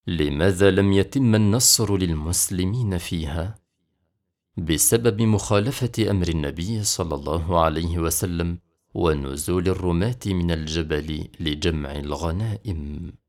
لماذا لم يتم النصر للمسلمين فيها؟ بسبب مخالفة أمر النبي صلى الله عليه وسلم ونزول الرماة من الجبل لجمع الغنائم.